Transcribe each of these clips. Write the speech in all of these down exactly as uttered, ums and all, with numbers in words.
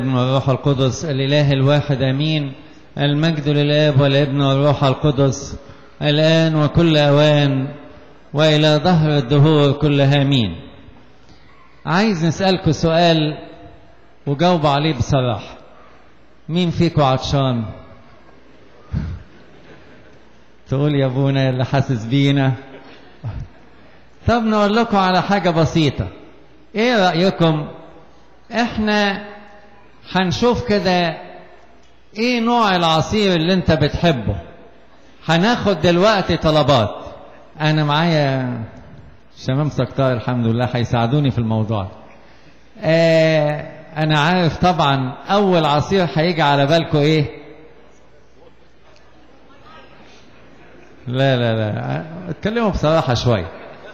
والروح القدس الإله الواحد أمين. المجد للآب والابن والروح القدس الآن وكل أوان وإلى ظهر الدهور كلها أمين. عايز نسألكم سؤال وجاوب عليه بصراحة. مين فيكم عطشان؟ تقول يا ابونا اللي حاسس بينا. طب نقول لكم على حاجة بسيطة. ايه رأيكم احنا هنشوف كده ايه نوع العصير اللي انت بتحبه. هناخد دلوقتي طلبات. انا معايا شمام سكتار الحمد لله هيساعدوني في الموضوع. آه انا عارف طبعا اول عصير هيجي على بالكم ايه. لا لا لا اتكلموا بصراحة شوية.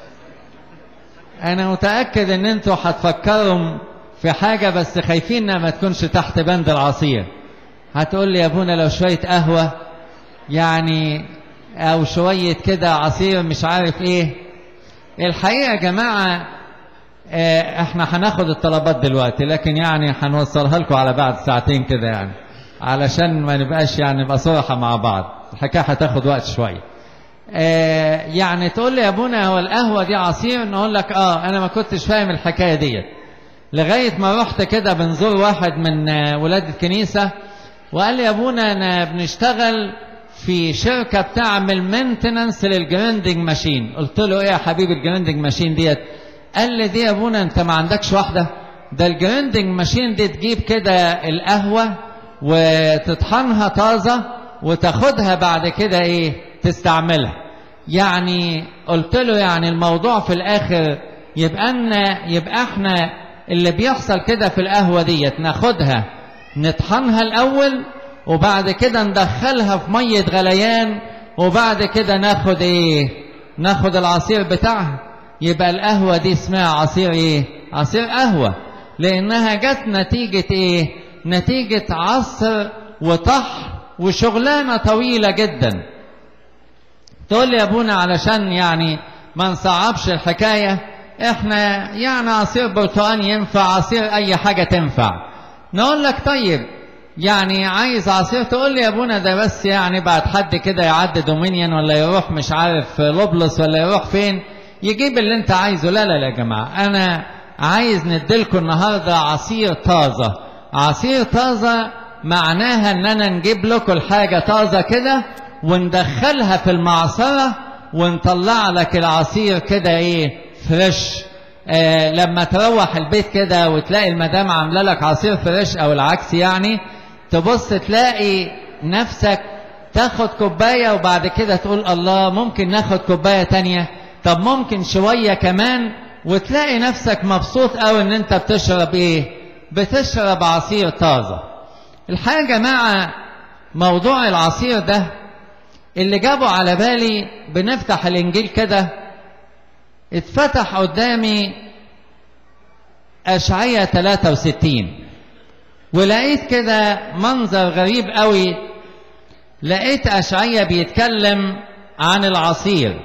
انا متأكد ان انتوا هتفكروا في حاجة بس خايفين انها ما تكونش تحت بند العصير. هتقول لي يا ابونا لو شوية قهوة يعني او شوية كده عصير مش عارف ايه. الحقيقة يا جماعة اه احنا هناخد الطلبات دلوقتي لكن يعني هنوصلها لكم على بعد ساعتين كده يعني علشان ما نبقاش يعني نبقى صراحة مع بعض. الحكاية هتاخد وقت شوية. اه يعني تقول لي يا ابونا هو القهوة دي عصير؟ نقول لك اه انا ما كنتش فاهم الحكاية ديت لغاية ما رحت كده بنزور واحد من ولاد الكنيسة وقال لي يا ابونا انا بنشتغل في شركة بتعمل مينتننس للجراندنج ماشين. قلت له ايه يا حبيبي الجراندنج ماشين ديت؟ قال لي دي يا ابونا انت ما عندكش واحدة؟ ده الجراندنج ماشين دي تجيب كده القهوة وتطحنها طازة وتاخدها بعد كده ايه تستعملها. يعني قلت له يعني الموضوع في الاخر يبقى ان يبقى احنا اللي بيحصل كده في القهوة ديت ناخدها نطحنها الاول وبعد كده ندخلها في مية غليان وبعد كده ناخد ايه ناخد العصير بتاعها. يبقى القهوة دي اسمها عصير ايه؟ عصير قهوة لانها جت نتيجة ايه؟ نتيجة عصر وطحن وشغلانة طويلة جدا. تقول لي يا ابونا علشان يعني ما نصعبش الحكاية احنا يعني عصير برتقان ينفع عصير اي حاجة تنفع. نقول لك طيب يعني عايز عصير؟ تقول لي يا ابونا ده بس يعني بعد حد كده يعدي دومينيون ولا يروح مش عارف لوبلس ولا يروح فين يجيب اللي انت عايزه. لا لا لا يا جماعة انا عايز نديلكم النهاردة عصير طازة. عصير طازة معناها ان انا نجيب لكم الحاجة طازة كده وندخلها في المعصرة ونطلع لك العصير كده ايه فريش. آه لما تروح البيت كده وتلاقي المدام عامله لك عصير فريش او العكس يعني تبص تلاقي نفسك تاخد كوبايه وبعد كده تقول الله ممكن ناخد كوبايه تانية طب ممكن شويه كمان وتلاقي نفسك مبسوط قوي ان انت بتشرب ايه بتشرب عصير طازه. الحقيقه يا جماعه موضوع العصير ده اللي جابه على بالي بنفتح الانجيل كده اتفتح قدامي أشعية ثلاثة وستين ولقيت كده منظر غريب قوي. لقيت أشعية بيتكلم عن العصير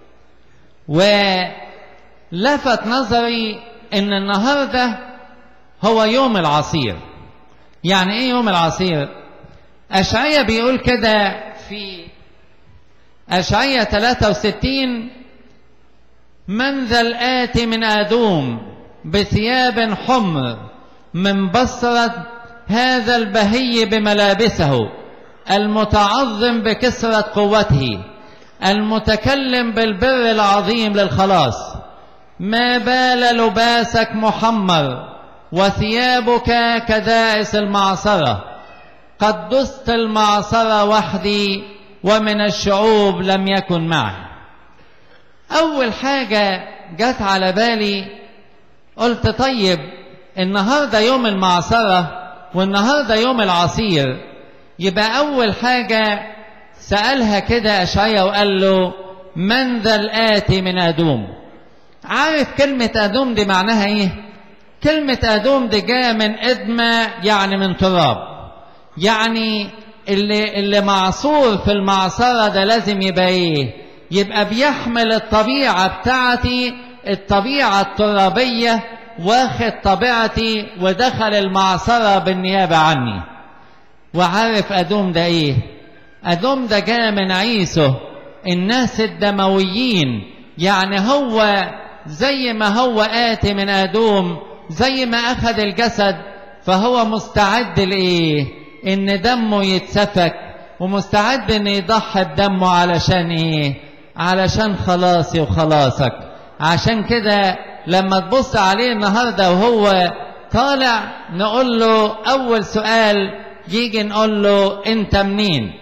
ولفت نظري ان النهاردة هو يوم العصير. يعني ايه يوم العصير؟ أشعية بيقول كده في أشعية ثلاثة وستين من ذا الآتي من آدوم بثياب حمر من بصرة هذا البهي بملابسه المتعظم بكسرة قوته المتكلم بالبر العظيم للخلاص. ما بال لباسك محمر وثيابك كدائس المعصرة قد دست المعصرة وحدي ومن الشعوب لم يكن معي. أول حاجة جت على بالي قلت طيب النهاردة يوم المعصرة والنهاردة يوم العصير يبقى أول حاجة سألها كده أشعيا وقال له من ذا الآتي من أدوم. عارف كلمة أدوم دي معناها إيه؟ كلمة أدوم دي جاية من إدمة يعني من تراب. يعني اللي, اللي معصور في المعصرة ده لازم يبقى إيه؟ يبقى بيحمل الطبيعة بتاعتي الطبيعة الترابية واخد طبيعتي ودخل المعصرة بالنيابة عني. وعارف أدوم ده إيه؟ أدوم ده جاء من عيسو الناس الدمويين، يعني هو زي ما هو آتي من أدوم، زي ما أخذ الجسد فهو مستعد لإيه؟ إن دمه يتسفك، ومستعد إن يضحي بدمه علشان إيه؟ علشان خلاصي وخلاصك. عشان كده لما تبص عليه النهاردة وهو طالع نقول له أول سؤال يجي نقول له أنت منين؟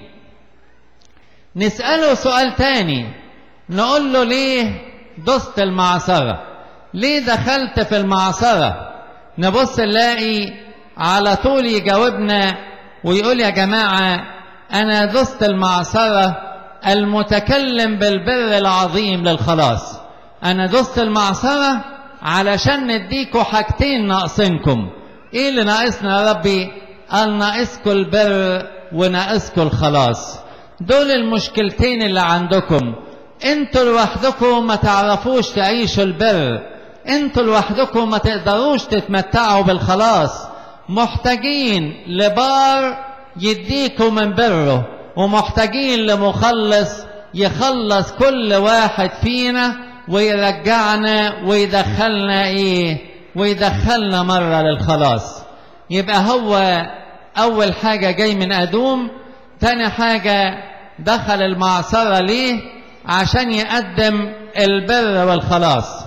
نسأله سؤال تاني نقول له ليه دست المعصرة؟ ليه دخلت في المعصرة؟ نبص نلاقي على طول يجاوبنا ويقول يا جماعة أنا دست المعصرة المتكلم بالبر العظيم للخلاص. أنا دست المعصرة علشان نديكوا حاجتين ناقصينكم. إيه اللي ناقصنا يا ربي؟ قال ناقصكوا البر وناقصكوا الخلاص. دول المشكلتين اللي عندكم. انتوا لوحدكم ما تعرفوش تعيشوا البر، انتوا لوحدكم ما تقدروش تتمتعوا بالخلاص، محتاجين لبار يديكم من بره، ومحتاجين لمخلص يخلص كل واحد فينا ويرجعنا ويدخلنا ايه؟ ويدخلنا مرة للخلاص. يبقى هو اول حاجة جاي من أدوم. تاني حاجة دخل المعصرة ليه؟ عشان يقدم البر والخلاص.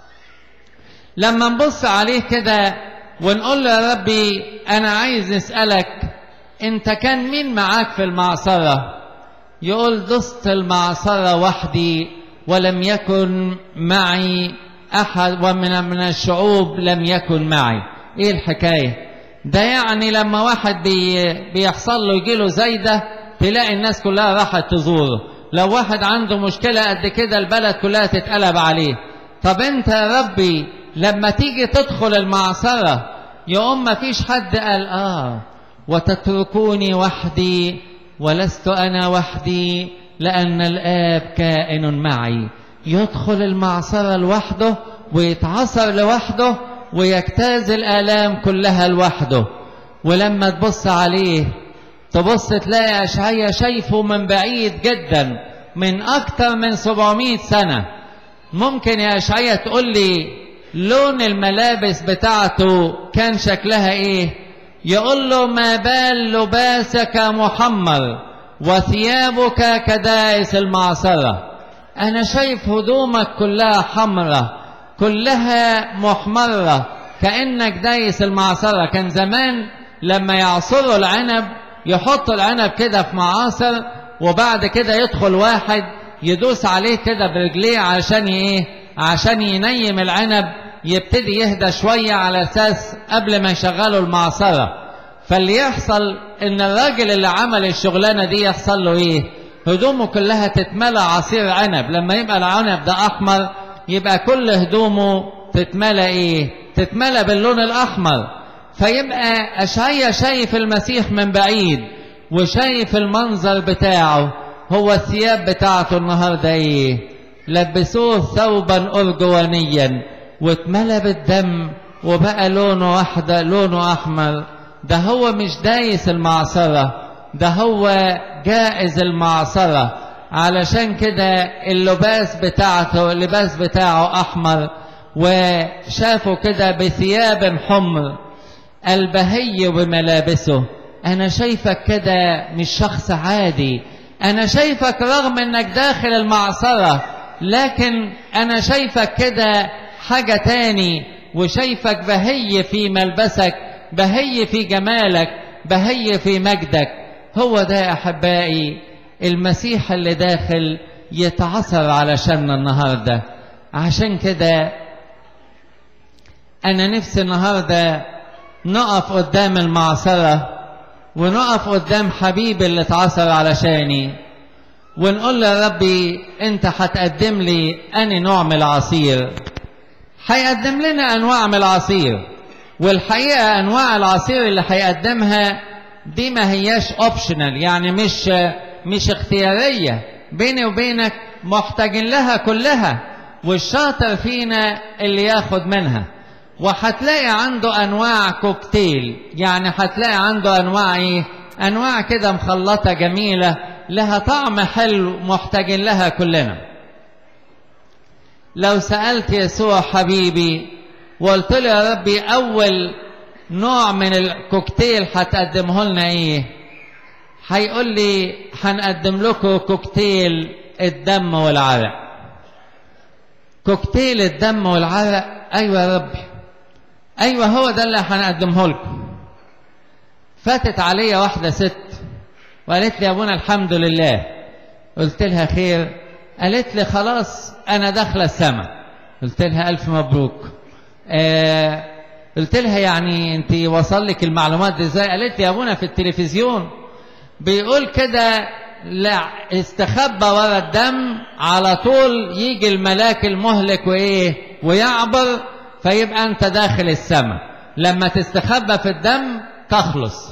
لما نبص عليه كده ونقول له يا ربي أنا عايز نسألك أنت كان مين معاك في المعصرة؟ يقول دست المعصرة وحدي ولم يكن معي أحد، ومن من الشعوب لم يكن معي. إيه الحكاية؟ ده يعني لما واحد بي بيحصل له يجيله زايدة تلاقي الناس كلها راحت تزوره. لو واحد عنده مشكلة قد كده البلد كلها تتقلب عليه. طب انت يا ربي لما تيجي تدخل المعصرة يقوم ما فيش حد قال آه وتتركوني وحدي ولست أنا وحدي لأن الآب كائن معي. يدخل المعصرة لوحده ويتعصر لوحده ويجتاز الآلام كلها لوحده. ولما تبص عليه تبص تلاقي أشعيا شايفه من بعيد جدا من أكتر من سبعمائة سنة. ممكن يا أشعيا تقول لي لون الملابس بتاعته كان شكلها إيه؟ يقول له ما بال لباسك محمر وثيابك كدائس المعصرة. أنا شايف هدومك كلها حمرة كلها محمرة كأنك دايس المعصرة. كان زمان لما يعصروا العنب يحطوا العنب كده في معاصر وبعد كده يدخل واحد يدوس عليه كده برجليه عشان ايه؟ عشان ينيم العنب يبتدي يهدى شوية على أساس قبل ما يشغلوا المعصرة. فاللي يحصل ان الراجل اللي عمل الشغلانة دي يحصل له ايه؟ هدومه كلها تتملى عصير عنب. لما يبقى العنب ده أحمر يبقى كل هدومه تتملى ايه؟ تتملى باللون الأحمر. فيبقى أشعيا شايف المسيح من بعيد وشايف المنظر بتاعه. هو الثياب بتاعته النهارده ايه؟ لبسوه ثوبا أرجوانيا واتملى بالدم وبقى لونه واحدة لونه أحمر. ده هو مش دايس المعصرة، ده هو جائز المعصرة. علشان كده اللباس بتاعته اللباس بتاعه أحمر وشافه كده بثياب حمر البهي بملابسه. أنا شايفك كده مش شخص عادي، أنا شايفك رغم أنك داخل المعصرة لكن أنا شايفك كده حاجة تاني، وشايفك بهي في ملبسك، بهي في جمالك، بهي في مجدك. هو ده أحبائي المسيح اللي داخل يتعصر علشاننا النهاردة. عشان كده أنا نفسي النهاردة نقف قدام المعصرة ونقف قدام حبيبي اللي اتعصر علشاني ونقول له يا ربي انت هتقدم لي اني نوع من العصير. هيقدم لنا انواع من العصير، والحقيقة انواع العصير اللي هيقدمها دي ما هياش اوبشنال، يعني مش مش اختيارية. بيني وبينك محتاجين لها كلها، والشاطر فينا اللي ياخد منها. وهتلاقي عنده انواع كوكتيل، يعني هتلاقي عنده انواع ايه؟ انواع كده مخلطه جميله لها طعم حلو محتاجين لها كلنا. لو سألت يسوع حبيبي وقلت له يا ربي اول نوع من الكوكتيل هتقدمه لنا ايه؟ هيقول لي هنقدم لكم كوكتيل الدم والعرق. كوكتيل الدم والعرق؟ ايوه يا ربي، ايوه هو ده اللي هنقدمه لكم. فاتت عليا واحده ست وقالت لي يا ابونا الحمد لله. قلت لها خير؟ قالت لي خلاص انا داخله السماء. قلت لها الف مبروك. آه قلت لها يعني انت وصل لك المعلومات دي ازاي؟ قالت لي يا ابونا في التلفزيون بيقول كده، لا استخبى ورا الدم على طول يجي الملاك المهلك وايه ويعبر، فيبقى انت داخل السماء. لما تستخبى في الدم تخلص.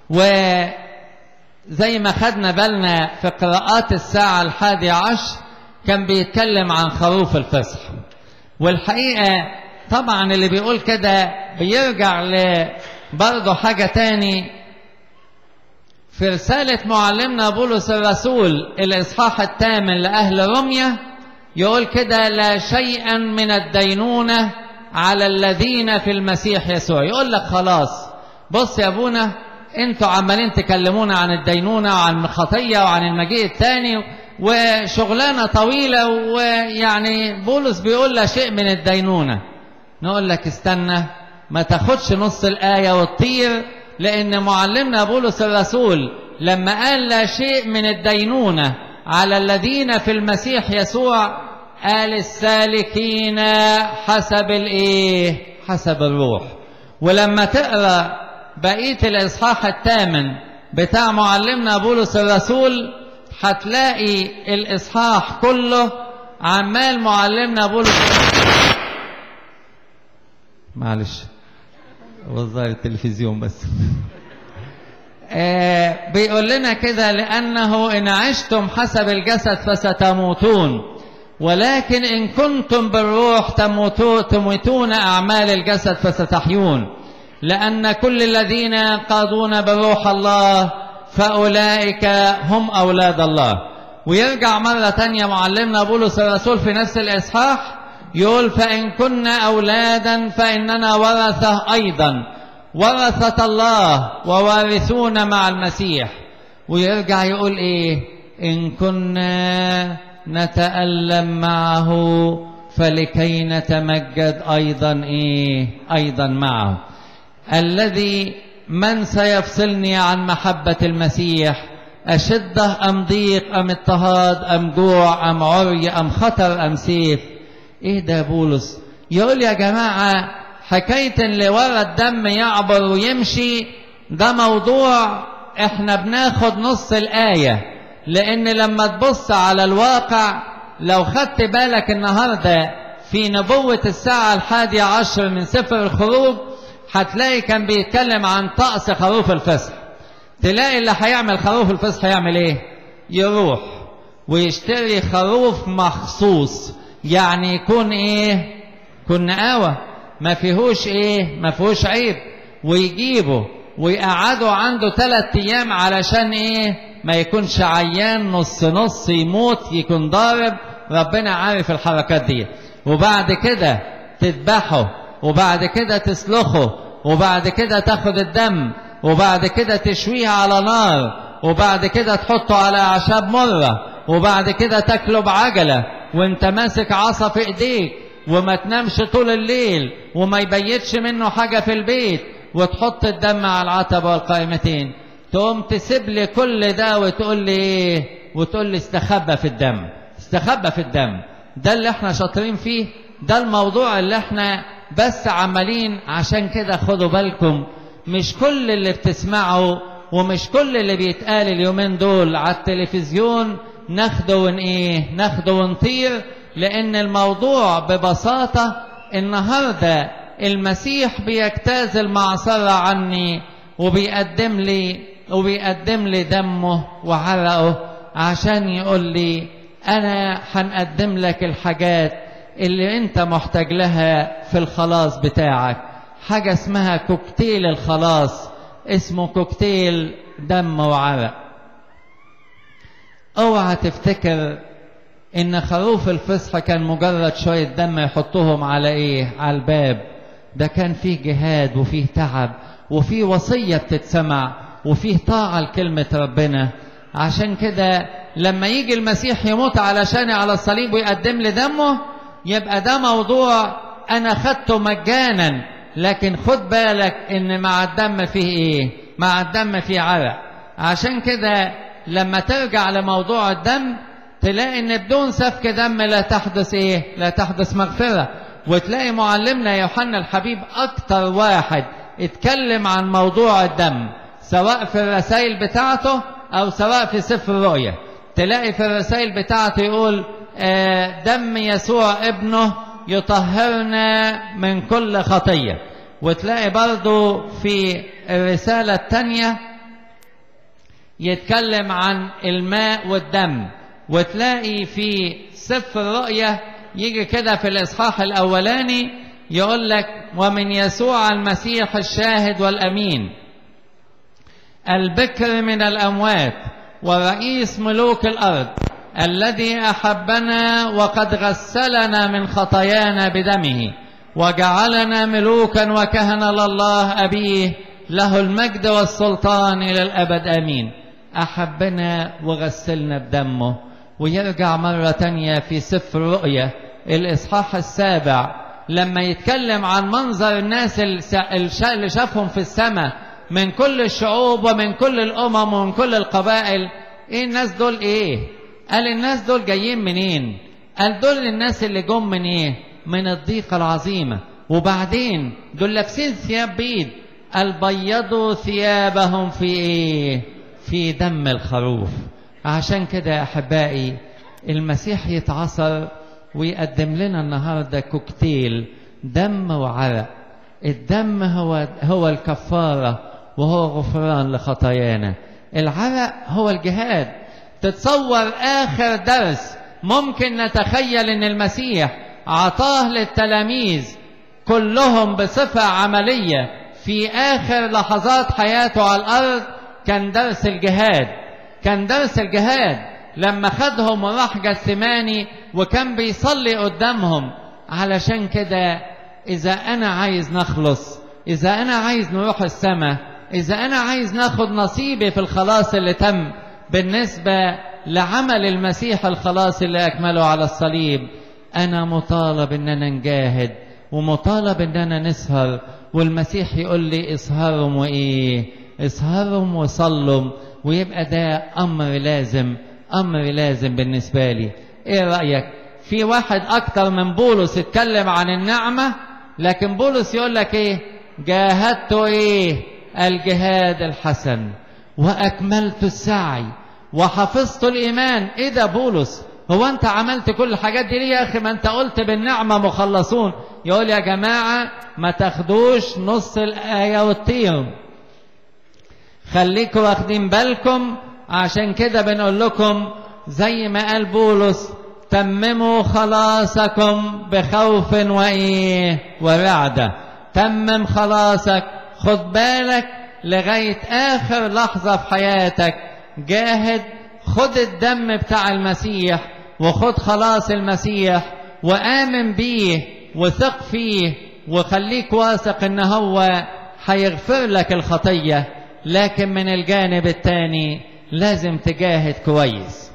وزي ما خدنا بالنا في قراءات الساعة الحادية عشر كان بيتكلم عن خروف الفصح. والحقيقة طبعا اللي بيقول كده بيرجع لبرضه حاجة تاني في رسالة معلمنا بولس الرسول الإصحاح الثامن لأهل روميا، يقول كده لا شيئا من الدينونة على الذين في المسيح يسوع. يقول لك خلاص بص يا ابونا انتوا عمالين تكلمونا عن الدينونة وعن الخطية وعن المجيء الثاني وشغلانة طويلة، ويعني بولس بيقول لا شيء من الدينونة. نقول لك استنى ما تاخدش نص الآية وتطير، لأن معلمنا بولس الرسول لما قال لا شيء من الدينونة على الذين في المسيح يسوع قال السالكين حسب الايه؟ حسب الروح. ولما تقرأ بقية الإصحاح الثامن بتاع معلمنا بولس الرسول هتلاقي الإصحاح كله عمال معلمنا بولس معلش وظهر التلفزيون بس آه بيقول لنا كده لأنه إن عشتم حسب الجسد فستموتون، ولكن إن كنتم بالروح تموتون أعمال الجسد فستحيون، لأن كل الذين ينقادون بروح الله فأولئك هم أولاد الله. ويرجع مرة تانية معلمنا بولس الرسول في نفس الإصحاح يقول فإن كنا أولادا فإننا ورثة أيضا، ورثة الله ووارثون مع المسيح. ويرجع يقول إيه؟ إن كنا نتألم معه فلكي نتمجد أيضا إيه؟ أيضا معه. الذي من سيفصلني عن محبة المسيح؟ أشدة أم ضيق أم اضطهاد أم جوع أم عري أم خطر أم سيف؟ إيه ده بولس؟ يقول يا جماعة حكاية اللي ورا الدم يعبر ويمشي ده موضوع احنا بناخد نص الآية، لأن لما تبص على الواقع لو خدت بالك النهاردة في نبوة الساعة الحادية عشر من سفر الخروج هتلاقي كان بيتكلم عن طقس خروف الفصح. تلاقي اللي هيعمل خروف الفصح هيعمل ايه؟ يروح ويشتري خروف مخصوص، يعني يكون ايه؟ يكون نقاوة ما فيهوش ايه؟ ما فيهوش عيب، ويجيبه ويقعده عنده ثلاث ايام علشان ايه؟ ما يكونش عيان نص نص يموت يكون ضارب. ربنا عارف الحركات دي. وبعد كده تذبحه، وبعد كده تسلخه، وبعد كده تاخد الدم، وبعد كده تشويه على نار، وبعد كده تحطه على أعشاب مرة، وبعد كده تاكله بعجلة وانت ماسك عصا في ايديك، وما تنامش طول الليل وما يبيتش منه حاجة في البيت، وتحط الدم على العتبة والقائمتين. تقوم تسيب لي كل ده وتقول لي ايه؟ وتقول لي استخبى في الدم، استخبى في الدم. ده اللي احنا شاطرين فيه، ده الموضوع اللي احنا بس عمالين. عشان كده خدوا بالكم مش كل اللي بتسمعه ومش كل اللي بيتقال اليومين دول على التلفزيون ناخده ون ايه؟ ناخده ونطير، لان الموضوع ببساطة النهاردة المسيح بيجتاز المعصرة عني وبيقدم لي وبيقدم لي دمه وعرقه عشان يقول لي أنا هنقدم لك الحاجات اللي انت محتاج لها في الخلاص بتاعك. حاجة اسمها كوكتيل الخلاص، اسمه كوكتيل دم وعرق. اوعى تفتكر ان خروف الفصح كان مجرد شوية دم يحطهم على ايه، على الباب. ده كان فيه جهاد وفيه تعب وفيه وصية بتتسمع وفيه طاعة لكلمة ربنا. عشان كده لما يجي المسيح يموت علشان على الصليب ويقدم لي دمه، يبقى ده موضوع انا خدته مجانا، لكن خد بالك ان مع الدم فيه ايه، مع الدم فيه عرق. عشان كده لما ترجع لموضوع الدم تلاقي ان بدون سفك دم لا تحدث ايه، لا تحدث مغفرة. وتلاقي معلمنا يوحنا الحبيب اكتر واحد اتكلم عن موضوع الدم، سواء في الرسائل بتاعته او سواء في سفر الرؤيا. تلاقي في الرسائل بتاعته يقول آه دم يسوع ابنه يطهرنا من كل خطية. وتلاقي برضو في الرسالة الثانية يتكلم عن الماء والدم. وتلاقي في سفر الرؤيا يجي كده في الإصحاح الأولاني يقول لك ومن يسوع المسيح الشاهد والأمين البكر من الأموات ورئيس ملوك الأرض الذي أحبنا وقد غسلنا من خطايانا بدمه وجعلنا ملوكا وكهنة لله أبيه له المجد والسلطان إلى الأبد آمين. أحبنا وغسلنا بدمه. ويرجع مرة تانية في سفر رؤيا الإصحاح السابع لما يتكلم عن منظر الناس اللي شافهم في السماء من كل الشعوب ومن كل الأمم ومن كل القبائل. إيه الناس دول إيه؟ قال الناس دول جايين منين؟ قال دول الناس اللي جم من إيه؟ من الضيقة العظيمة. وبعدين دول لابسين ثياب بيض. قال بيضوا ثيابهم في إيه؟ في دم الخروف. عشان كده يا أحبائي المسيح يتعصر ويقدم لنا النهاردة كوكتيل دم وعرق. الدم هو, هو الكفارة وهو غفران لخطايانا. العرق هو الجهاد. تتصور آخر درس ممكن نتخيل أن المسيح عطاه للتلاميذ كلهم بصفة عملية في آخر لحظات حياته على الأرض كان درس الجهاد. كان درس الجهاد لما خدهم وراح جثماني وكان بيصلي قدامهم. علشان كده إذا أنا عايز نخلص، إذا أنا عايز نروح السماء، إذا أنا عايز ناخد نصيبي في الخلاص اللي تم بالنسبة لعمل المسيح الخلاص اللي أكمله على الصليب، أنا مطالب أننا نجاهد ومطالب أننا نسهر. والمسيح يقول لي اسهرهم وإيه؟ اسهرهم وصلهم. ويبقى ده أمر لازم، أمر لازم بالنسبة لي. إيه رأيك؟ في واحد أكتر من بولس اتكلم عن النعمة، لكن بولس يقول لك إيه؟ جاهدت إيه؟ الجهاد الحسن وأكملت السعي وحفظت الإيمان. إيه ده بولس؟ هو أنت عملت كل الحاجات دي ليه يا أخي؟ ما أنت قلت بالنعمة مخلصون. يقول يا جماعة ما تاخدوش نص الآية وتطيروا، خليكم واخدين بالكم. عشان كده بنقول لكم زي ما قال بولس تمموا خلاصكم بخوف وإيه ورعدة. تمم خلاصك، خد بالك لغاية آخر لحظة في حياتك. جاهد، خد الدم بتاع المسيح وخد خلاص المسيح وآمن بيه وثق فيه وخليك واثق إن هو هيغفر لك الخطية. لكن من الجانب الثاني لازم تجاهد كويس.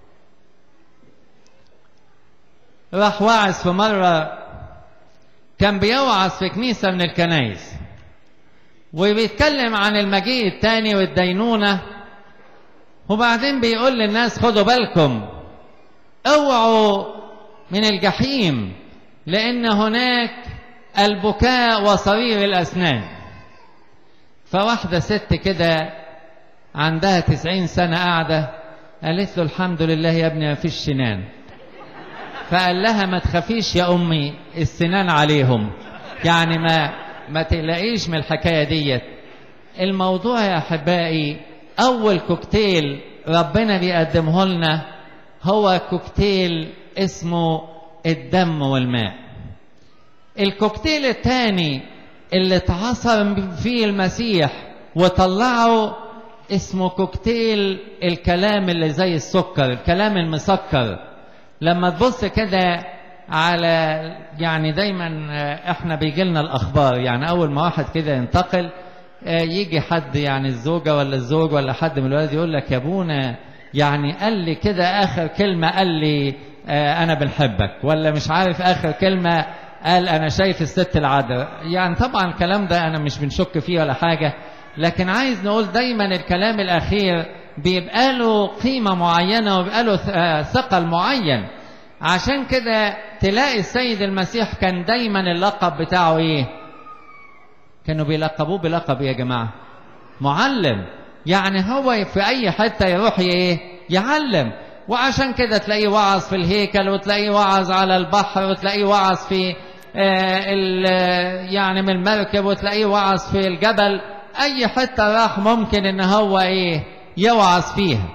راح واعظ في مرة، كان بيوعظ في كنيسة من الكنائس وبيتكلم عن المجيء الثاني والدينونة. وبعدين بيقول للناس خدوا بالكم اوعوا من الجحيم، لأن هناك البكاء وصرير الأسنان. فواحدة ست كده عندها تسعين سنة قاعدة قالت له الحمد لله يا ابني ما فيش سنان. فقال لها ما تخافيش يا أمي السنان عليهم، يعني ما ما تقلقيش من الحكاية ديت. الموضوع يا أحبائي أول كوكتيل ربنا بيقدمه لنا هو كوكتيل اسمه الدم والماء. الكوكتيل الثاني اللي اتعصر فيه المسيح وطلعه اسمه كوكتيل الكلام اللي زي السكر، الكلام المسكر. لما تبص كده على يعني دايما احنا بيجي لنا الاخبار، يعني اول ما واحد كده ينتقل يجي حد يعني الزوجه ولا الزوج ولا حد من الولاد يقول لك يا ابونا يعني قال لي كده اخر كلمه قال لي اه انا بنحبك، ولا مش عارف اخر كلمه قال انا شايف الست العذراء. يعني طبعا الكلام ده انا مش بنشك فيه ولا حاجه، لكن عايز نقول دايما الكلام الاخير بيبقى له قيمه معينه وبيبقى له ثقل معين. عشان كده تلاقي السيد المسيح كان دايما اللقب بتاعه ايه؟ كانوا بيلقبوه بلقب يا جماعه معلم. يعني هو في اي حته يروح ايه؟ يعلم. وعشان كده تلاقيه وعظ في الهيكل، وتلاقيه وعظ على البحر، وتلاقيه وعظ في آه يعني من المركب، وتلاقيه وعظ في الجبل. اي حته راح ممكن ان هو ايه؟ يوعظ فيها.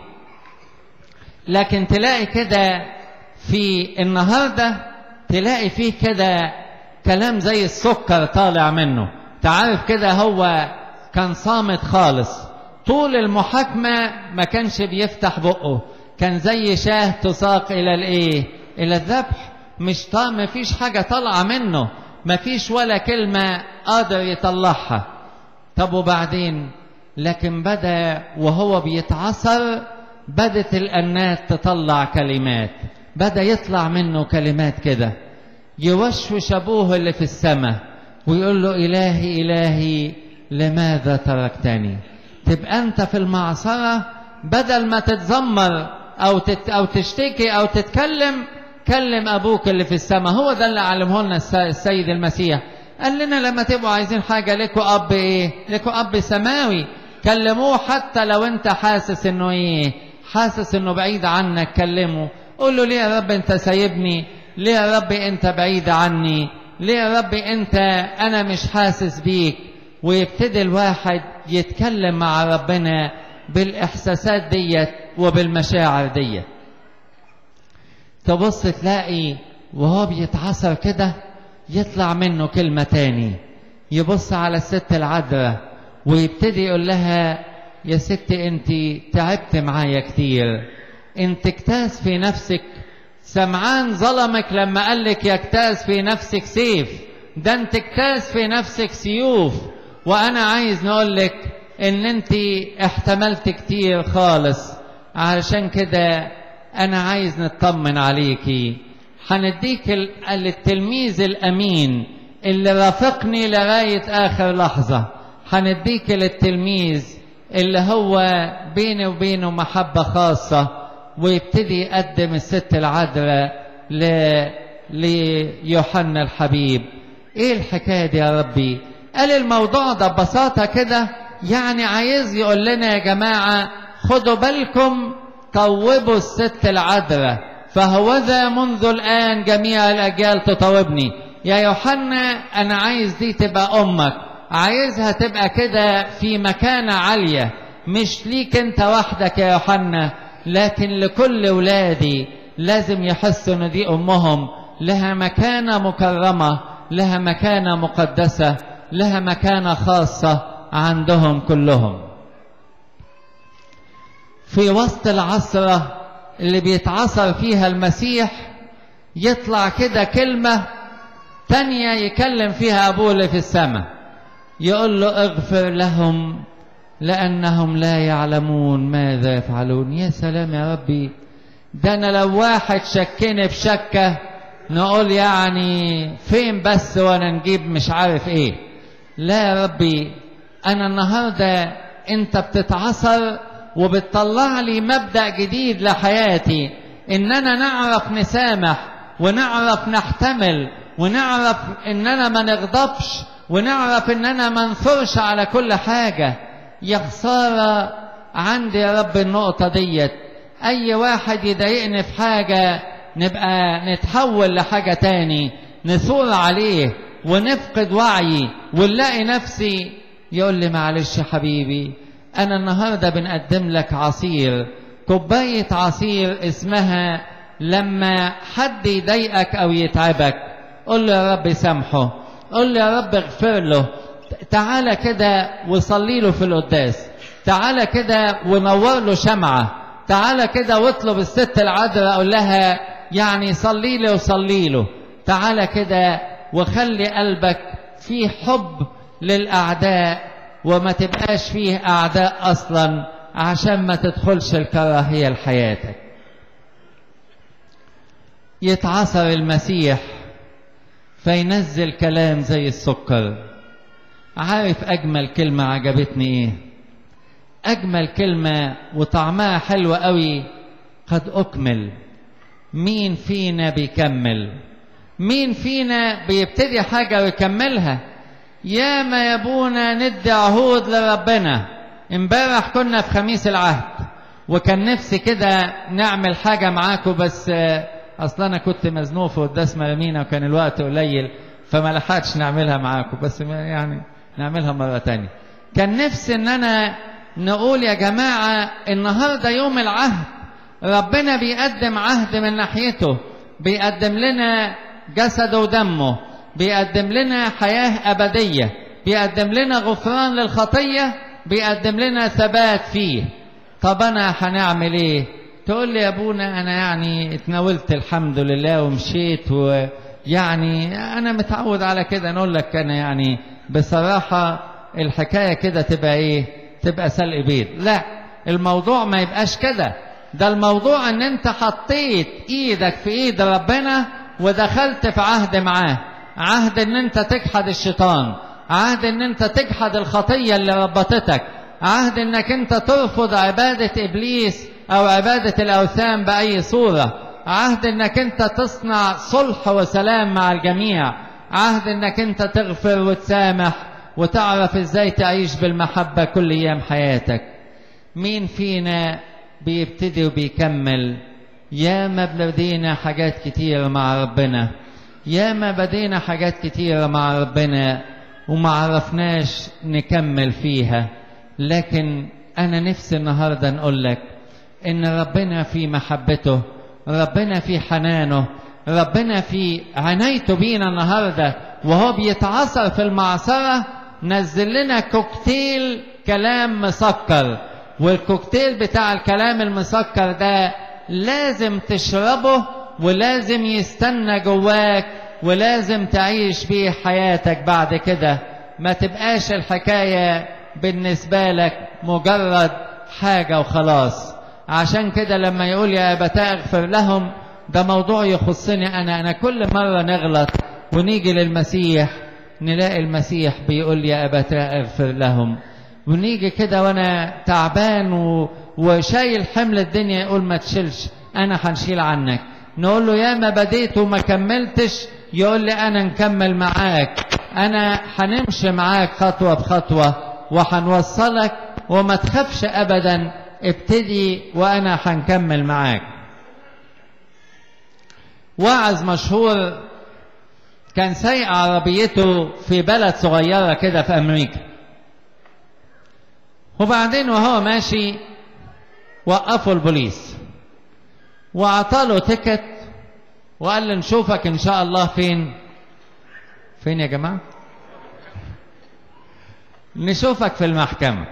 لكن تلاقي كده في النهارده تلاقي فيه كده كلام زي السكر طالع منه. تعرف كده هو كان صامت خالص طول المحاكمه، ما كانش بيفتح بقه، كان زي شاه تساق الى الايه؟ الى الذبح. مش طا ما فيش حاجه طالعه منه، ما فيش ولا كلمه قادر يطلعها. طب وبعدين؟ لكن بدا وهو بيتعصر بدت الأنات تطلع كلمات، بدا يطلع منه كلمات كده يوشوش ابوه اللي في السماء ويقول له إلهي إلهي لماذا تركتني؟ تبقى أنت في المعصرة بدل ما تتذمر أو تت أو تشتكي أو تتكلم، كلم أبوك اللي في السماء. هو ده اللي علمه لنا السيد المسيح. قال لنا لما تبقوا عايزين حاجة لكوا أب إيه؟ لكوا أب سماوي، كلموه. حتى لو أنت حاسس إنه إيه؟ حاسس إنه بعيد عنك، كلمه. قول له ليه يا رب أنت سايبني؟ ليه يا رب أنت بعيد عني؟ ليه يا رب أنت أنا مش حاسس بيك؟ ويبتدي الواحد يتكلم مع ربنا بالإحساسات ديت وبالمشاعر ديت. تبص تلاقي وهو بيتعصر كده يطلع منه كلمة تاني. يبص على الست العذراء ويبتدي يقول لها يا ست انت تعبت معايا كتير، انت اكتاس في نفسك. سمعان ظلمك لما قالك يكتاس في نفسك سيف، ده انت اكتاس في نفسك سيوف. وانا عايز نقولك ان انت احتملت كتير خالص، علشان كده انا عايز نطمن عليكي. هنديك التلميذ الامين اللي رافقني لغاية اخر لحظة، هنديك للتلميذ اللي هو بيني وبينه محبة خاصة. ويبتدي يقدم الست العذراء ل... ليوحنا الحبيب. ايه الحكاية دي يا ربي؟ قال الموضوع ده ببساطة كده، يعني عايز يقول لنا يا جماعة خدوا بالكم، طوبوا الست العذراء، فهوذا منذ الآن جميع الأجيال تطوبني. يا يوحنا أنا عايز دي تبقى أمك، عايزها تبقى كده في مكانة عالية، مش ليك انت وحدك يا يوحنا، لكن لكل ولادي لازم يحسوا ان دي امهم، لها مكانة مكرمة، لها مكانة مقدسة، لها مكانة خاصة عندهم كلهم. في وسط العصرة اللي بيتعصر فيها المسيح يطلع كده كلمة تانية يكلم فيها أبوه اللي في السماء، يقول له اغفر لهم لأنهم لا يعلمون ماذا يفعلون. يا سلام يا ربي، ده أنا لو واحد شكني بشكة نقول يعني فين بس وانا نجيب مش عارف ايه. لا يا ربي، أنا النهاردة أنت بتتعصر وبتطلع لي مبدأ جديد لحياتي، إننا نعرف نسامح ونعرف نحتمل ونعرف إننا ما نغضبش ونعرف إننا ما نثورش على كل حاجة. يا خسارة عندي يا رب النقطة ديت، أي واحد يضايقني في حاجة نبقى نتحول لحاجة تاني، نثور عليه ونفقد وعي ونلاقي نفسي يقول لي معلش يا حبيبي، أنا النهاردة بنقدم لك عصير، كوباية عصير اسمها لما حد يضايقك او يتعبك قل له يا رب سامحه، قل له يا رب اغفر له. تعالى كده وصلي له في القداس، تعالى كده ونور له شمعة، تعالى كده واطلب الست العذراء قول لها يعني صلي له وصلي له. تعالى كده وخلي قلبك فيه حب للأعداء وما تبقاش فيه أعداء أصلا، عشان ما تدخلش الكراهية لحياتك. يتعصر المسيح فينزل كلام زي السكر. عارف أجمل كلمة عجبتني إيه؟ أجمل كلمة وطعمها حلو قوي، قد أكمل. مين فينا بيكمل؟ مين فينا بيبتدي حاجة ويكملها؟ يا ما يابونا ندي عهود لربنا. امبارح كنا في خميس العهد وكان نفسي كده نعمل حاجة معاكم، بس اصلا انا كنت مزنوق في قداس مرمينا وكان الوقت قليل فما لحقتش نعملها معاكم، بس يعني نعملها مرة تانية. كان نفسي ان انا نقول يا جماعة النهاردة يوم العهد، ربنا بيقدم عهد من ناحيته، بيقدم لنا جسده ودمه، بيقدم لنا حياة أبدية، بيقدم لنا غفران للخطية، بيقدم لنا ثبات فيه. طب أنا هنعمل إيه؟ تقول لي يا أبونا أنا يعني اتناولت الحمد لله ومشيت، ويعني أنا متعود على كده. نقول لك أنا يعني بصراحة الحكاية كده تبقى إيه؟ تبقى سلق بيض. لا، الموضوع ما يبقاش كده. ده الموضوع أن أنت حطيت إيدك في إيد ربنا ودخلت في عهد معاه، عهد ان انت تجحد الشيطان، عهد ان انت تجحد الخطية اللي ربطتك، عهد انك انت ترفض عبادة ابليس او عبادة الاوثان باي صورة، عهد انك انت تصنع صلح وسلام مع الجميع، عهد انك انت تغفر وتسامح وتعرف ازاي تعيش بالمحبة كل ايام حياتك. مين فينا بيبتدي وبيكمل؟ يا ما بدينا حاجات كتير مع ربنا، يا ما بدينا حاجات كتيرة مع ربنا وما عرفناش نكمل فيها. لكن أنا نفسي النهاردة نقول لك إن ربنا في محبته، ربنا في حنانه، ربنا في عنايته بينا النهاردة، وهو بيتعصر في المعصرة نزل لنا كوكتيل كلام مسكر. والكوكتيل بتاع الكلام المسكر ده لازم تشربه ولازم يستنى جواك ولازم تعيش بيه حياتك بعد كده. ما تبقاش الحكاية بالنسبة لك مجرد حاجة وخلاص. عشان كده لما يقول يا أبتاه اغفر لهم، ده موضوع يخصني أنا. أنا كل مرة نغلط ونيجي للمسيح نلاقي المسيح بيقول يا أبتاه اغفر لهم، ونيجي كده وأنا تعبان و... وشايل حمل الدنيا يقول ما تشيلش، أنا هنشيل عنك. نقول له يا ما بديت وما كملتش، يقول لي أنا نكمل معاك، أنا هنمشي معاك خطوة بخطوة وهنوصلك وما تخافش أبدا، ابتدي وأنا هنكمل معاك. واعظ مشهور كان سايق عربيته في بلد صغيرة كده في أمريكا، وبعدين وهو ماشي وقفوا البوليس وعطاله تيكت وقال له نشوفك ان شاء الله فين فين يا جماعه نشوفك في المحكمه.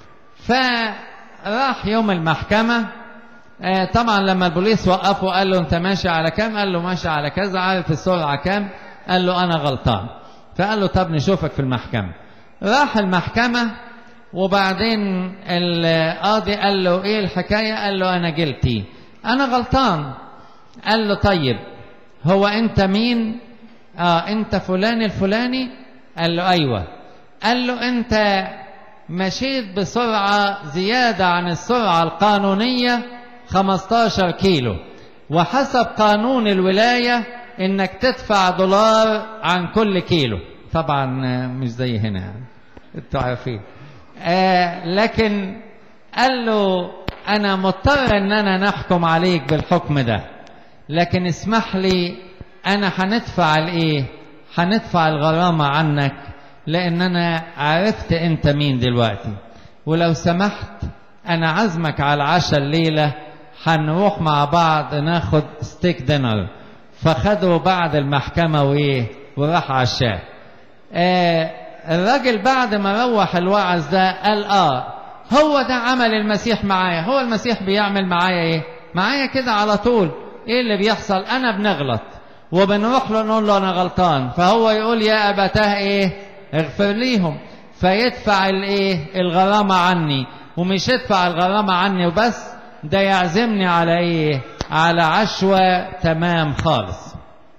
فراح يوم المحكمه. آه طبعا لما البوليس وقفه قال له انت ماشي على كام؟ قال له ماشي على كذا. عارف السرعه كام؟ قال له انا غلطان. فقال له طب نشوفك في المحكمه. راح المحكمه وبعدين القاضي قال له ايه الحكايه؟ قال له انا جلتي، انا غلطان. قال له طيب هو انت مين؟ اه انت فلان الفلاني. قال له ايوه. قال له انت مشيت بسرعه زياده عن السرعه القانونيه خمستاشر كيلو، وحسب قانون الولايه انك تدفع دولار عن كل كيلو. طبعا مش زي هنا يعني انتوا عارفين. آه لكن قال له أنا مضطر أن أنا نحكم عليك بالحكم ده، لكن اسمح لي أنا هندفع الإيه؟ هندفع الغرامة عنك، لأن أنا عرفت أنت مين دلوقتي، ولو سمحت أنا عزمك على العشاء الليلة هنروح مع بعض ناخد ستيك دينر. فخدوا بعد المحكمة وإيه وراح عشاه. آه الراجل بعد ما روح الوعظ ده قال آه هو ده عمل المسيح معايا. هو المسيح بيعمل معايا إيه؟ معايا كده على طول. إيه اللي بيحصل؟ أنا بنغلط وبنروح له نقول له أنا غلطان، فهو يقول يا أبتاه إيه اغفر ليهم، فيدفع الإيه الغرامة عني. ومش يدفع الغرامة عني وبس، ده يعزمني على إيه على عشوة تمام خالص.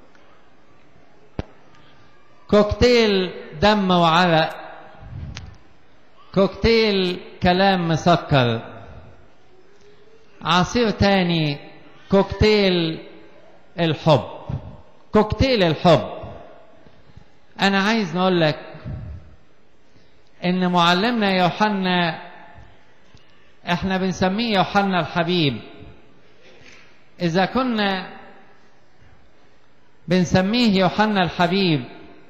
كوكتيل دم وعرق، كوكتيل كلام مسكر. عصير تاني كوكتيل الحب، كوكتيل الحب. أنا عايز نقول لك إن معلمنا يوحنا إحنا بنسميه يوحنا الحبيب. إذا كنا بنسميه يوحنا الحبيب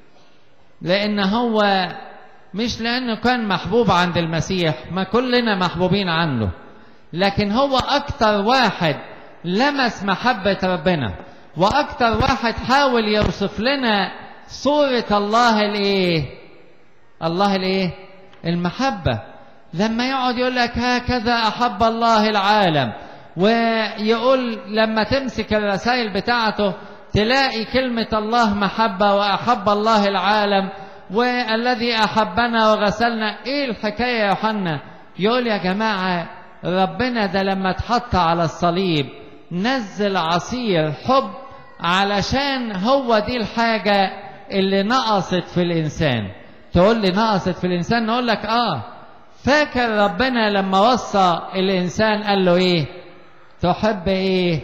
لأن هو مش لأنه كان محبوب عند المسيح، ما كلنا محبوبين عنه، لكن هو أكتر واحد لمس محبة ربنا، وأكتر واحد حاول يوصف لنا صورة الله الإيه الله الإيه المحبة. لما يقعد يقول لك هكذا أحب الله العالم، ويقول لما تمسك الرسائل بتاعته تلاقي كلمة الله محبة وأحب الله العالم والذي أحبنا وغسلنا. إيه الحكاية يا يوحنا؟ يقول يا جماعة ربنا ده لما اتحط على الصليب نزل عصير حب علشان هو دي الحاجة اللي نقصت في الإنسان. تقول لي نقصت في الإنسان؟ نقول لك آه فاكر ربنا لما وصى الإنسان قال له إيه؟ تحب إيه؟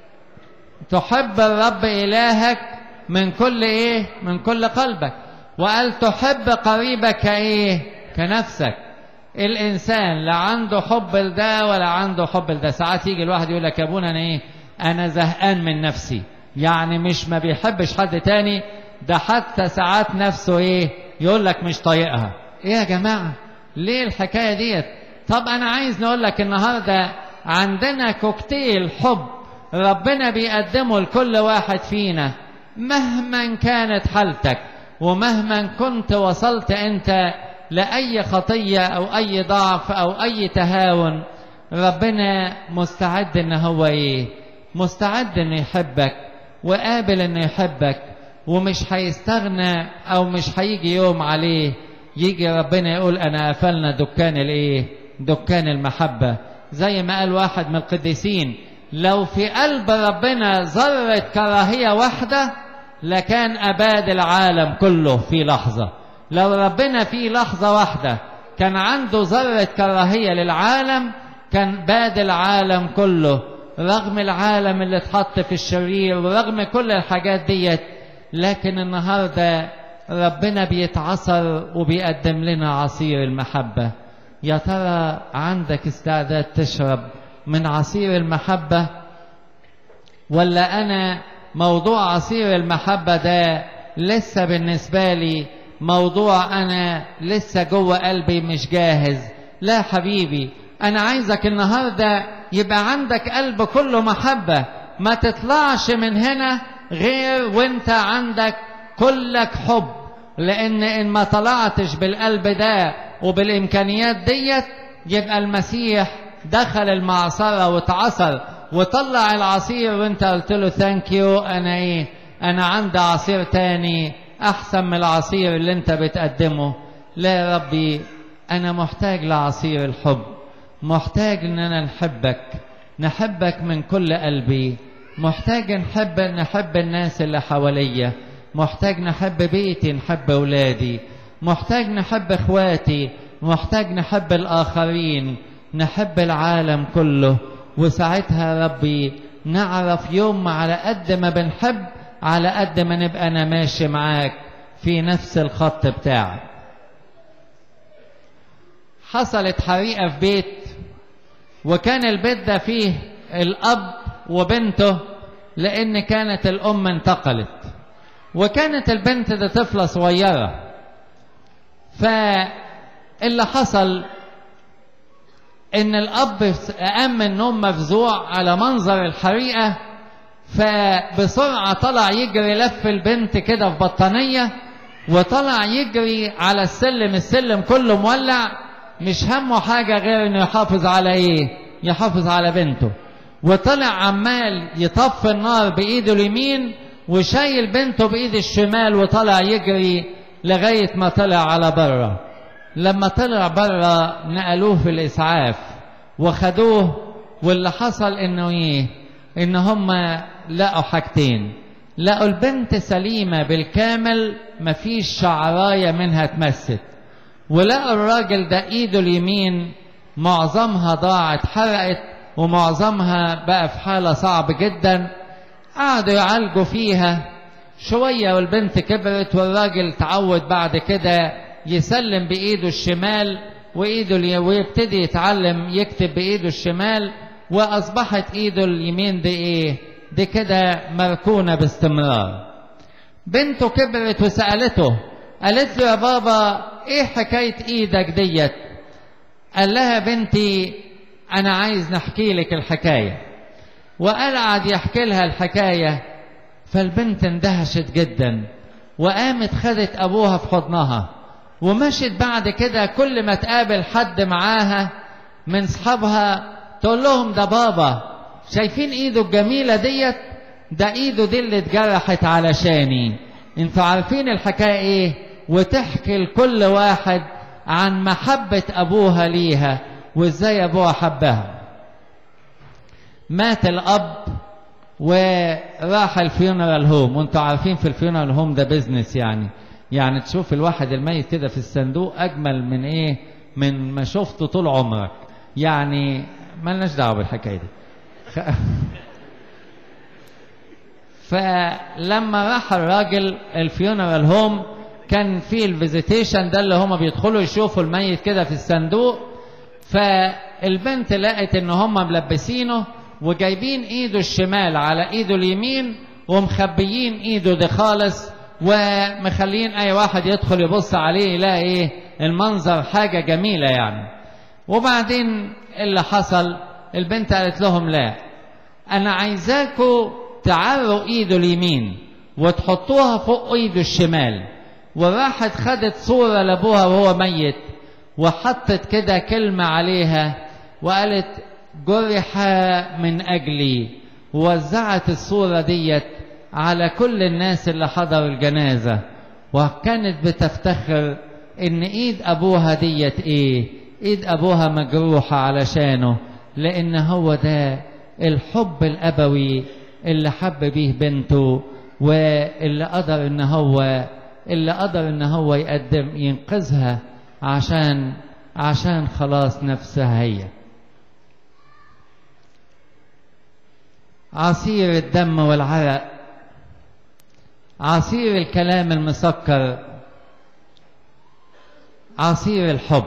تحب الرب إلهك من كل إيه؟ من كل قلبك، وقال تحب قريبك إيه؟ كنفسك. الإنسان لا عنده حب لده ولا عنده حب لده. ساعات يجي الواحد يقول لك يا ابونا أنا إيه؟ أنا زهقان من نفسي، يعني مش ما بيحبش حد تاني، ده حتى ساعات نفسه إيه؟ يقول لك مش طايقها. إيه يا جماعة؟ ليه الحكاية ديت؟ طب أنا عايز نقول لك النهاردة عندنا كوكتيل حب ربنا بيقدمه لكل واحد فينا مهما كانت حالتك، ومهما كنت وصلت أنت لأي خطية أو أي ضعف أو أي تهاون، ربنا مستعد إن هو إيه؟ مستعد إنه يحبك وقابل إنه يحبك، ومش هيستغنى أو مش هيجي يوم عليه يجي ربنا يقول أنا قفلنا دكان الإيه؟ دكان المحبة. زي ما قال واحد من القديسين لو في قلب ربنا ذرة كراهية واحدة لكان أباد العالم كله في لحظة. لو ربنا في لحظة واحدة كان عنده ذرة كراهية للعالم كان باد العالم كله، رغم العالم اللي اتحط في الشرير ورغم كل الحاجات ديت. لكن النهاردة ربنا بيتعصر وبيقدم لنا عصير المحبة. يا ترى عندك استعداد تشرب من عصير المحبة؟ ولا أنا موضوع عصير المحبة ده لسه بالنسبة لي موضوع أنا لسه جوه قلبي مش جاهز؟ لا حبيبي، أنا عايزك النهاردة يبقى عندك قلب كله محبة، ما تطلعش من هنا غير وانت عندك كلك حب. لأن إن ما طلعتش بالقلب ده وبالإمكانيات ديت يبقى المسيح دخل المعصرة واتعصر وطلع العصير وانت قلت له ثانك يو، أنا إيه؟ أنا عندي عصير تاني أحسن من العصير اللي انت بتقدمه. لا يا ربي، أنا محتاج لعصير الحب، محتاج إننا نحبك نحبك من كل قلبي، محتاج نحب نحب الناس اللي حواليا، محتاج نحب بيتي، نحب أولادي، محتاج نحب إخواتي، محتاج نحب الآخرين، نحب العالم كله. وساعتها ربي نعرف يوم على قد ما بنحب على قد ما نبقى أنا ماشي معاك في نفس الخط بتاعك. حصلت حريقة في بيت، وكان البيت ده فيه الأب وبنته، لأن كانت الأم انتقلت وكانت البنت دي طفلة صغيرة. فاللي حصل ان الاب قام من النوم مفزوع على منظر الحريقه، فبسرعه طلع يجري، لف البنت كده في بطانيه وطلع يجري على السلم، السلم كله مولع، مش همه حاجه غير انه يحافظ على ايه؟ يحافظ على بنته. وطلع عمال يطفي النار بايده اليمين وشايل بنته بايد الشمال، وطلع يجري لغايه ما طلع على بره. لما طلع بره نقلوه في الاسعاف وخدوه، واللي حصل انه ايه؟ ان هم لقوا حاجتين، لقوا البنت سليمه بالكامل مفيش شعرايه منها اتمست، ولقوا الراجل ده ايده اليمين معظمها ضاعت حرقت ومعظمها بقى في حاله صعبه جدا. قعدوا يعالجوا فيها شويه والبنت كبرت، والراجل تعود بعد كده يسلم بايده الشمال وايده ويبتدي يتعلم يكتب بايده الشمال، واصبحت ايده اليمين دي ايه؟ دي كده مركونه باستمرار. بنته كبرت وسالته، قالت له يا بابا ايه حكايه ايدك ديت؟ قال لها بنتي انا عايز نحكي لك الحكايه. وقال قعد يحكي لها الحكايه، فالبنت اندهشت جدا وقامت خدت ابوها في حضنها ومشت. بعد كده كل ما تقابل حد معاها من اصحابها تقول لهم ده بابا شايفين ايده الجميله ديت؟ ده ايده دي اللي اتجرحت علشاني. انتوا عارفين الحكايه ايه؟ وتحكي لكل واحد عن محبه ابوها ليها وازاي ابوها حبها. مات الاب وراح الفيونرال هوم، وانتوا عارفين في الفيونرال هوم ده بيزنس، يعني يعني تشوف الواحد الميت كده في الصندوق اجمل من ايه؟ من ما شفته طول عمرك. يعني مالناش دعوه بالحكايه دي. فلما راح الراجل الفيونرال هوم كان في الفيزيتيشن ده اللي هما بيدخلوا يشوفوا الميت كده في الصندوق، فالبنت لقت ان هما ملبسينه وجايبين ايده الشمال على ايده اليمين ومخبيين ايده دي خالص، ومخلين اي واحد يدخل يبص عليه يلاقي ايه؟ المنظر حاجه جميله يعني. وبعدين اللي حصل البنت قالت لهم لا، انا عايزاكوا تعروا ايده اليمين وتحطوها فوق ايده الشمال. وراحت خدت صوره لابوها وهو ميت وحطت كده كلمه عليها وقالت جرح من اجلي، ووزعت الصوره ديت على كل الناس اللي حضروا الجنازه، وكانت بتفتخر ان ايد ابوها ديت ايه؟ ايد ابوها مجروحه علشانه، لان هو ده الحب الابوي اللي حب بيه بنته، واللي قدر ان هو اللي قدر ان هو يقدم ينقذها عشان عشان خلاص نفسها هي. عصير الدم والعرق، عصير الكلام المسكر، عصير الحب.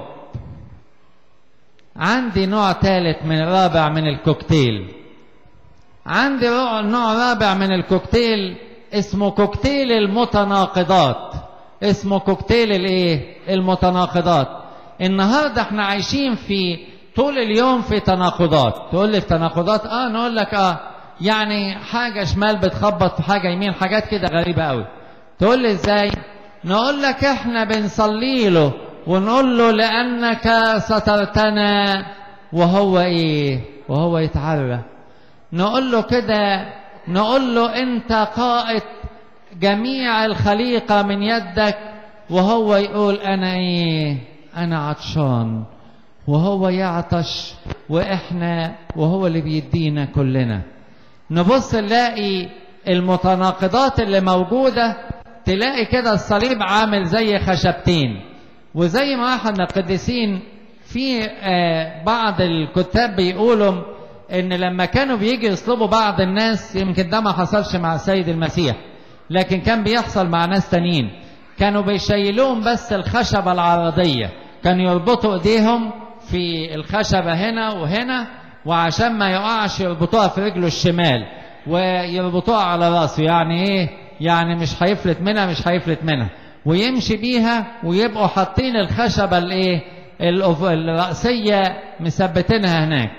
عندي نوع ثالث من رابع من الكوكتيل. عندي نوع رابع من الكوكتيل اسمه كوكتيل المتناقضات. اسمه كوكتيل الايه؟ المتناقضات. النهارده احنا عايشين في طول اليوم في تناقضات. تقول لي في تناقضات؟ اه نقول لك اه يعني حاجه شمال بتخبط في حاجه يمين، حاجات كده غريبه قوي. تقول لي ازاي؟ نقول لك احنا بنصلي له ونقول له لانك سترتنا وهو ايه؟ وهو يتعرى. نقول له كده، نقول له انت قائد جميع الخليقه من يدك، وهو يقول انا ايه؟ انا عطشان، وهو يعطش، واحنا وهو اللي بيدينا كلنا. نبص نلاقي المتناقضات اللي موجوده، تلاقي كده الصليب عامل زي خشبتين. وزي ما احد من القديسين في آه بعض الكتاب بيقولوا ان لما كانوا بيجي يصلبوا بعض الناس، يمكن ده ما حصلش مع السيد المسيح لكن كان بيحصل مع ناس تانيين، كانوا بيشيلوهم بس الخشبة العرضية، كانوا يربطوا ايديهم في الخشبة هنا وهنا، وعشان ما يقعش يربطوها في رجله الشمال ويربطوها على راسه. يعني ايه؟ يعني مش هيفلت منها، مش هيفلت منها، ويمشي بيها ويبقوا حاطين الخشبة الايه؟ الرأسية مثبتينها هناك.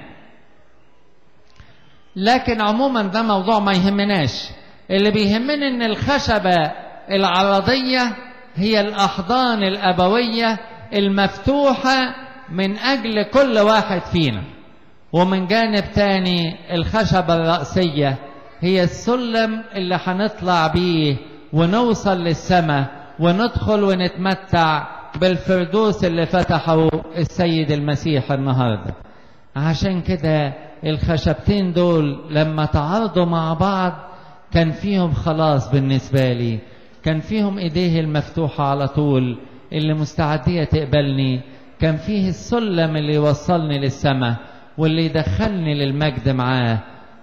لكن عموما ده موضوع ما يهمناش. اللي بيهمني ان الخشبة العرضية هي الأحضان الأبوية المفتوحة من أجل كل واحد فينا، ومن جانب تاني الخشبة الرأسية هي السلم اللي هنطلع بيه ونوصل للسماء وندخل ونتمتع بالفردوس اللي فتحه السيد المسيح النهارده. عشان كده الخشبتين دول لما تعارضوا مع بعض كان فيهم خلاص بالنسبة لي، كان فيهم ايديه المفتوحة على طول اللي مستعدية تقبلني، كان فيه السلم اللي يوصلني للسماء واللي يدخلني للمجد معاه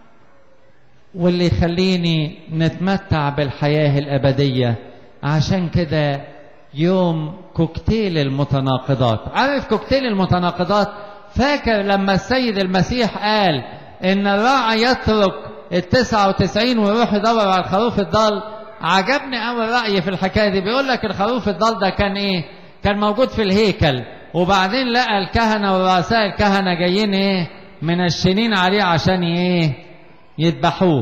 واللي يخليني نتمتع بالحياة الأبدية. عشان كده يوم كوكتيل المتناقضات. عارف كوكتيل المتناقضات؟ فاكر لما السيد المسيح قال إن الراعي يترك التسعة وتسعين ويروح يدور على الخروف الضال؟ عجبني أول رأي في الحكاية دي. بيقول لك الخروف الضال ده كان إيه؟ كان موجود في الهيكل، وبعدين لقى الكهنة ورؤساء الكهنة جايين إيه؟ منشنين عليه عشان إيه؟ يذبحوه،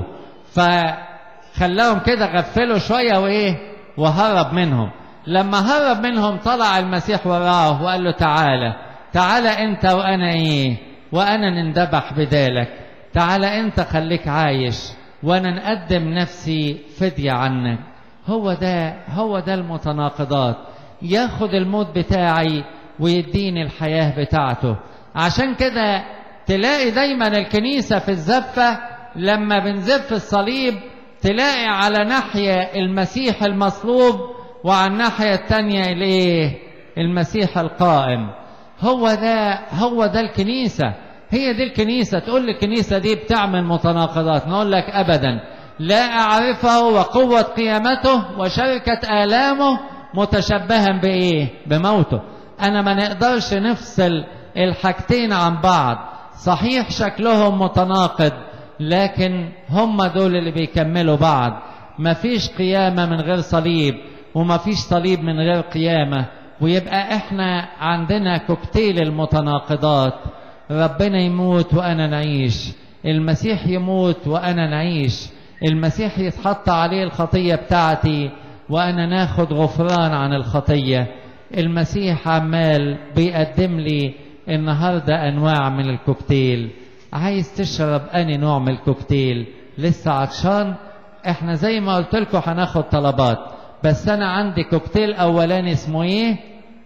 فخلاهم كده غفلوا شوية وإيه؟ وهرب منهم. لما هرب منهم طلع المسيح وراه وقال له تعالى تعالى انت وانا ايه وانا نندبح بدالك، تعالى انت خليك عايش وانا نقدم نفسي فدية عنك. هو ده هو ده المتناقضات، ياخد الموت بتاعي ويديني الحياة بتاعته. عشان كده تلاقي دايما الكنيسة في الزفة لما بنزف الصليب تلاقي على ناحية المسيح المصلوب وعلى الناحية التانية الايه؟ المسيح القائم. هو ده هو ده الكنيسة، هي دي الكنيسة. تقول لي الكنيسة دي بتعمل متناقضات، نقول لك أبدا، لا أعرفه وقوة قيامته وشركة آلامه متشبها بإيه؟ بموته. أنا ما نقدرش نفصل الحاجتين عن بعض. صحيح شكلهم متناقض لكن هم دول اللي بيكملوا بعض. مفيش قيامة من غير صليب ومفيش صليب من غير قيامة، ويبقى احنا عندنا كوكتيل المتناقضات. ربنا يموت وأنا نعيش، المسيح يموت وأنا نعيش، المسيح يتحط عليه الخطية بتاعتي وأنا ناخد غفران عن الخطية. المسيح عمال بيقدم لي النهاردة أنواع من الكوكتيل. عايز تشرب أني نوع من الكوكتيل؟ لسه عطشان؟ احنا زي ما قلت لكم هناخد طلبات، بس أنا عندي كوكتيل أولاني اسمه إيه؟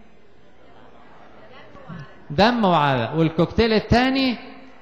دم وعرق. والكوكتيل الثاني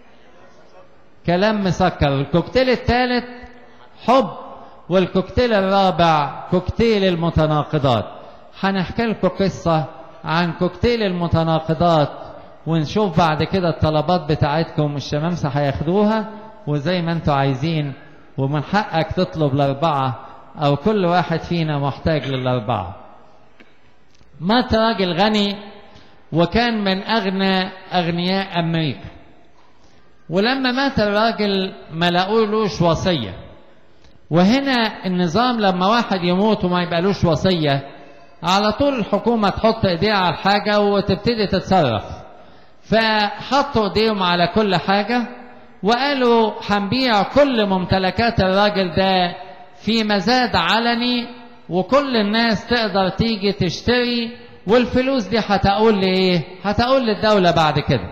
كلام مسكر. والكوكتيل الثالث حب. والكوكتيل الرابع كوكتيل المتناقضات. هنحكي لكم قصة عن كوكتيل المتناقضات ونشوف بعد كده الطلبات بتاعتكم الشمامسة هياخدوها وزي ما انتوا عايزين، ومن حقك تطلب الأربعة أو كل واحد فينا محتاج للأربعة. مات راجل غني وكان من أغنى أغنياء أمريكا، ولما مات الراجل ما لقولوش وصية. وهنا النظام لما واحد يموت وما يبقالوش وصية على طول الحكومة تحط ايديها على الحاجة وتبتدي تتصرف. فحطوا ايديهم على كل حاجة وقالوا هنبيع كل ممتلكات الراجل ده في مزاد علني وكل الناس تقدر تيجي تشتري، والفلوس دي هتقول لإيه؟ هتقول للدولة بعد كده.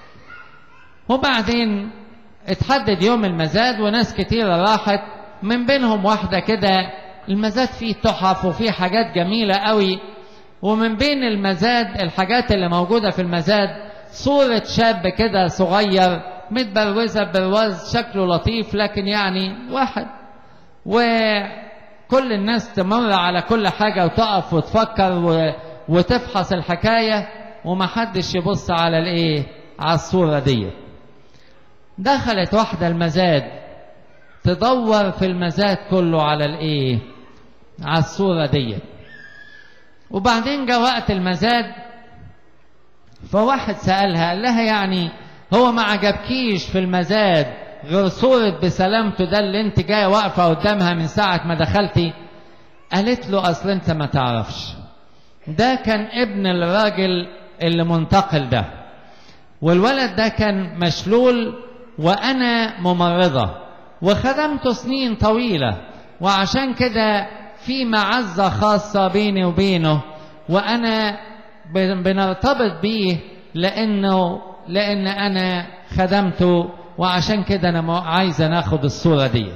وبعدين اتحدد يوم المزاد وناس كتيرة راحت، من بينهم واحدة كده المزاد فيه تحف وفيه حاجات جميلة قوي، ومن بين المزاد الحاجات اللي موجودة في المزاد صورة شاب كده صغير متبروزة برواز شكله لطيف لكن يعني واحد. وكل الناس تمر على كل حاجة وتقف وتفكر و... وتفحص الحكاية ومحدش يبص على الايه؟ على الصورة دي. دخلت واحدة المزاد تدور في المزاد كله على الايه؟ على الصورة دي. وبعدين جاء وقت المزاد فواحد سألها قال لها يعني هو ما عجبكيش في المزاد غير صورة بسلامته ده اللي انت جاية واقفة قدامها من ساعة ما دخلتي؟ قالت له اصل انت ما تعرفش، ده كان ابن الراجل اللي منتقل ده. والولد ده كان مشلول وأنا ممرضة وخدمته سنين طويلة، وعشان كده في معزة خاصة بيني وبينه، وأنا بنرتبط بيه لأنه لأن أنا خدمته، وعشان كده أنا عايزة ناخد الصورة دي.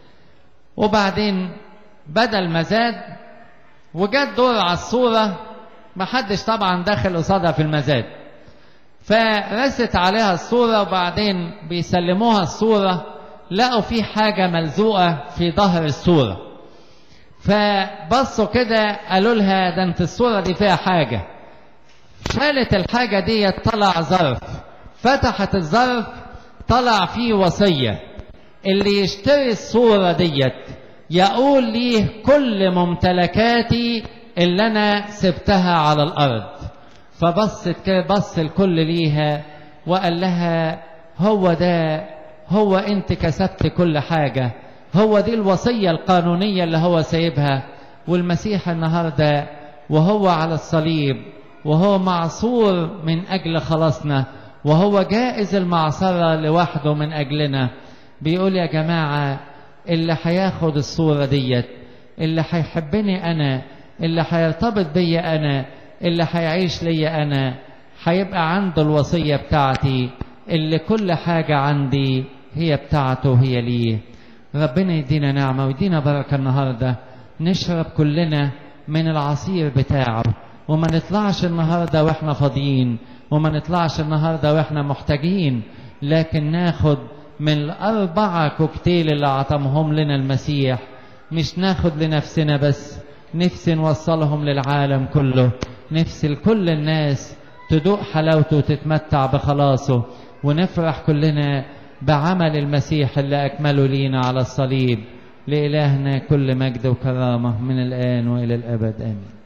وبعدين بدل ما زاد وجت دور على الصورة، محدش طبعا داخل قصادها في المزاد، فرست عليها الصورة، وبعدين بيسلموها الصورة لقوا في حاجة ملزوقة في ظهر الصورة، فبصوا كده قالوا لها ده انت الصورة دي فيها حاجة. شالت الحاجة دي، طلع ظرف، فتحت الظرف طلع فيه وصية، اللي يشتري الصورة ديت يقول ليه كل ممتلكاتي اللي انا سبتها على الارض. فبصت كده، بص الكل ليها وقال لها هو ده، هو انت كسبت كل حاجة، هو دي الوصية القانونية اللي هو سايبها. والمسيح النهاردة وهو على الصليب وهو معصور من أجل خلاصنا، وهو جائز المعصرة لوحده من أجلنا، بيقول يا جماعة اللي هياخد الصورة ديت، اللي هيحبني أنا، اللي هيرتبط بي أنا، اللي هيعيش لي أنا، هيبقى عنده الوصية بتاعتي، اللي كل حاجة عندي هي بتاعته هي ليه. ربنا يدينا نعمة ويدينا بركة النهاردة، نشرب كلنا من العصير بتاعه، وما نطلعش النهاردة واحنا فاضيين، وما نطلعش النهاردة واحنا محتاجين، لكن ناخد من الأربعة كوكتيل اللي عطمهم لنا المسيح، مش ناخد لنفسنا بس، نفسي نوصلهم للعالم كله، نفسي لكل الناس تدوق حلاوته وتتمتع بخلاصه، ونفرح كلنا بعمل المسيح اللي أكمله لينا على الصليب. لإلهنا كل مجد وكرامة من الآن وإلى الأبد، آمين.